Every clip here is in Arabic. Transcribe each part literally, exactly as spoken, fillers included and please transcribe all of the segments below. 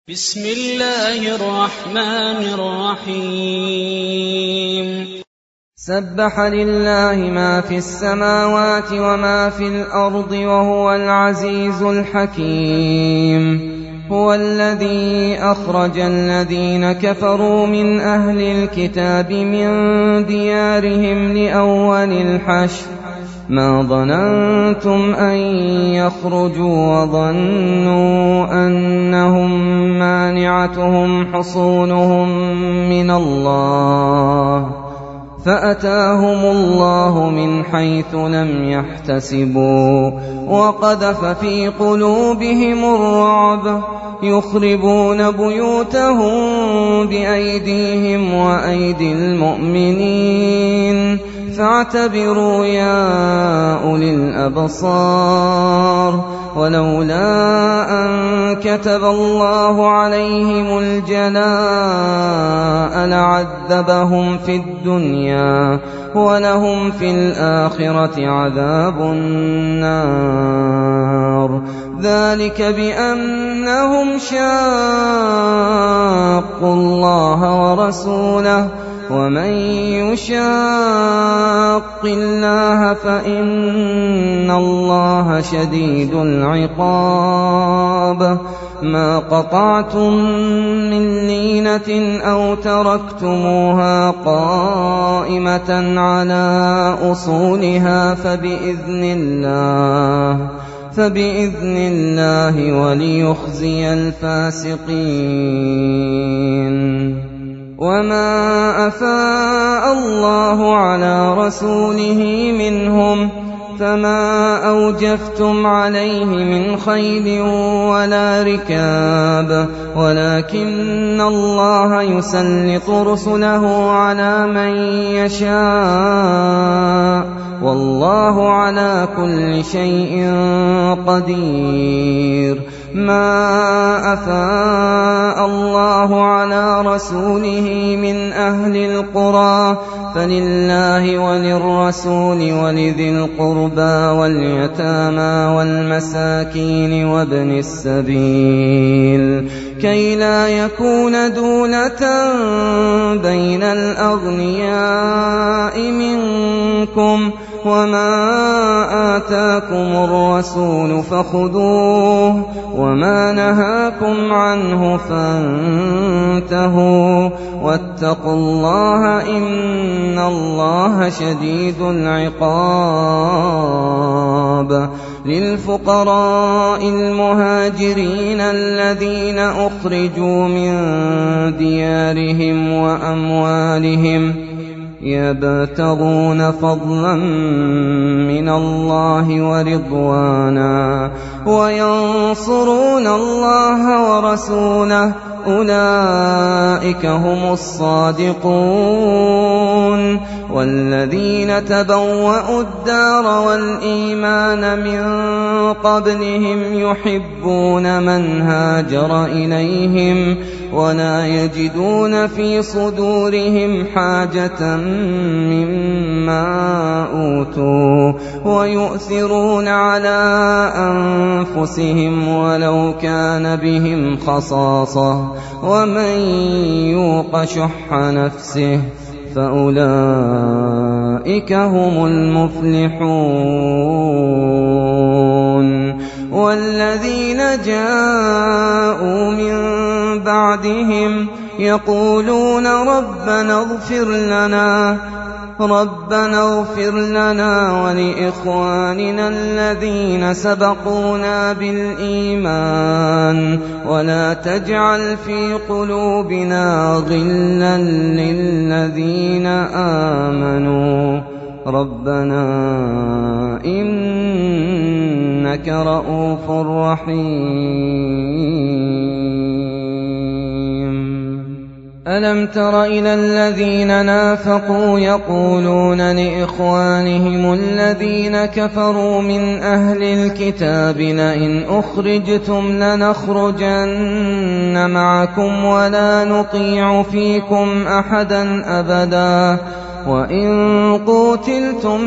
بسم الله الرحمن الرحيم سبح لله ما في السماوات وما في الأرض وهو العزيز الحكيم هو الذي أخرج الذين كفروا من أهل الكتاب من ديارهم لأول الحشر ما ظننتم أن يخرجوا وظنوا أنهم مانعتهم حصونهم من الله فأتاهم الله من حيث لم يحتسبوا وقذف في قلوبهم الرعب يخربون بيوتهم بأيديهم وأيدي المؤمنين فاعتبروا يا أولي الأبصار ولولا أن كتب الله عليهم الجلاء لعذبهم في الدنيا ولهم في الآخرة عذاب النار ذلك بأنهم شاقوا الله ورسوله ومن يشاق الله فإن الله شديد العقاب ما قطعتم من لينة أو تركتموها قائمة على أصولها فبإذن الله فبإذن الله وليخزي الفاسقين وما أفاء الله على رسوله منهم فما أوجفتم عليه من خيل ولا ركاب ولكن الله يسلط رسله على من يشاء والله على كل شيء قدير ما أفاء الله على رسوله من أهل القرى فلله وللرسول ولذي القربى واليتامى والمساكين وابن السبيل كي لا يكون دولة بين الأغنياء منكم وما آتاكم الرسول فخذوه وما نهاكم عنه فانتهوا واتقوا الله إن الله شديد العقاب للفقراء المهاجرين الذين أخرجوا من ديارهم وأموالهم يبتغون فضلا من الله ورضوانا وينصرون الله ورسوله أولئك هم الصادقون والذين تبوأوا الدار والإيمان من قبلهم يحبون من هاجر إليهم ولا يجدون في صدورهم حاجة مما أوتوا ويؤثرون على أنفسهم ولو كان بهم خصاصة ومن يوق شح نفسه فأولئك هم المفلحون والذين جاءوا من بعدهم يقولون ربنا اغفر لنا ربنا اغفر لنا ولإخواننا الذين سبقونا بالإيمان ولا تجعل في قلوبنا غلا للذين آمنوا ربنا إنك رؤوف رحيم ألم تر إلى الذين نافقوا يقولون لإخوانهم الذين كفروا من أهل الكتاب لئن أخرجتم لنخرجن معكم ولا نطيع فيكم أحدا أبدا وإن قوتلتم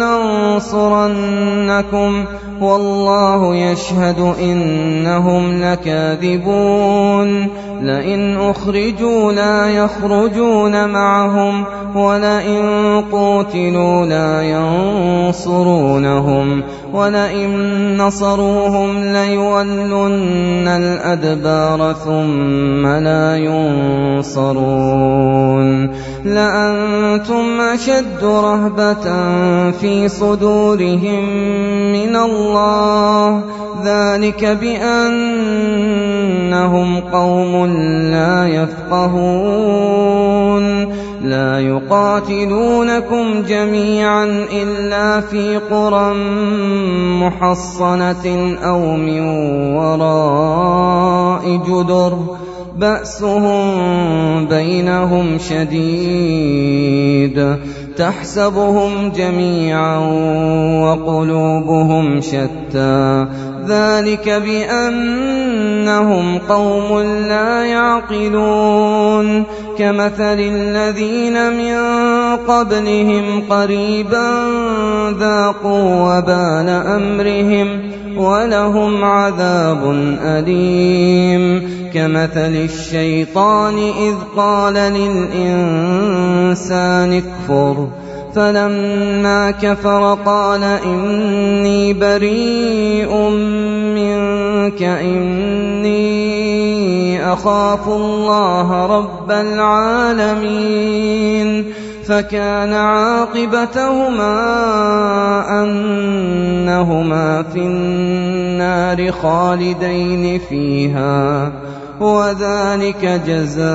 لننصرنكم والله يشهد إنهم لكاذبون لئن أخرجوا لا يخرجون معهم ولئن قوتلوا لا ينصرونهم ولئن نصروهم ليولن الأدبار ثم لا ينصرون لأنتم أشد رهبة في صدورهم من الله ذلك بأنهم قوم لا يفقهون لا يقاتلونكم جميعا إلا في قرى محصنة أو من وراء جدر بأسهم بينهم شديد تحسبهم جميعا وقلوبهم شتى ذلك بأنهم قوم لا يعقلون كمثل الذين من قبلهم قريبا ذاقوا وبال أمرهم ولهم عذاب أليم كمثل الشيطان إذ قال للإنسان اكفر فلما كفر قال إني بريء منك إني أخاف الله رب العالمين فكان عاقبتهما أنهما في النار خالدين فيها وذلك جزاء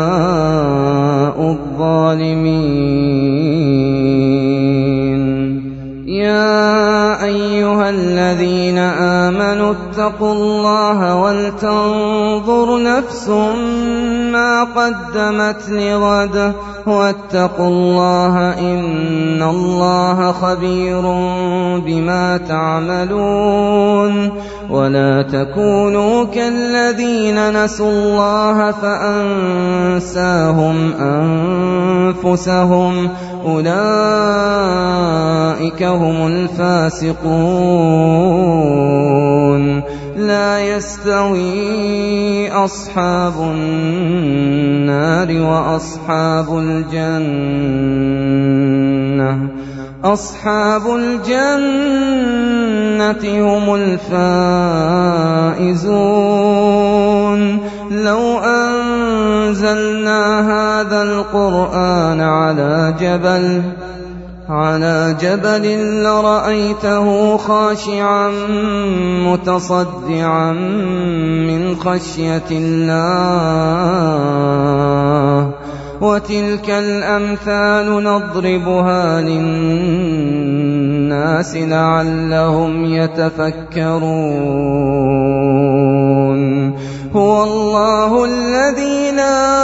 الظالمين يا أيها الذين آمنوا اتقوا الله ولتنظر نفس ما قدمت لغد واتقوا الله إن الله خبير بما تعملون ولا تكونوا كالذين نسوا الله فأنساهم أنفسهم أولئك هم الفاسقون لا يستوي أصحاب النار وأصحاب الجنة أصحاب الجنة هم الفائزون لو أنزلنا هذا القرآن على جبل على جبل لرأيته خاشعا متصدعا من خشية الله وتلك الأمثال نضربها للناس لعلهم يتفكرون هو الله الذي لا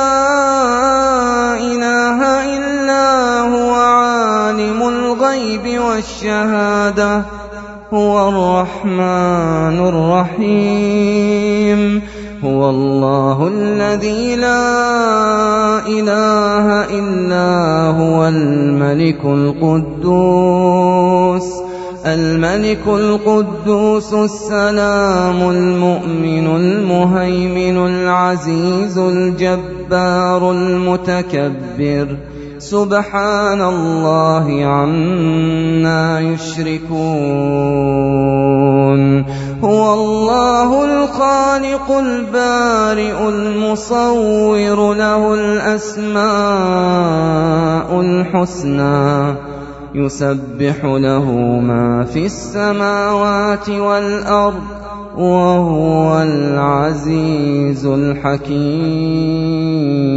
إله إلا هو عالم الغيب والشهادة هو الرحمن الرحيم هو الله الذي لا إله إلا هو الملك القدوس الملك القدوس السلام المؤمن المهيمن العزيز الجبار المتكبر سبحان الله عما يشركون هو الله الخالق البارئ المصور له الأسماء الحسنى يسبح له ما في السماوات والأرض وهو العزيز الحكيم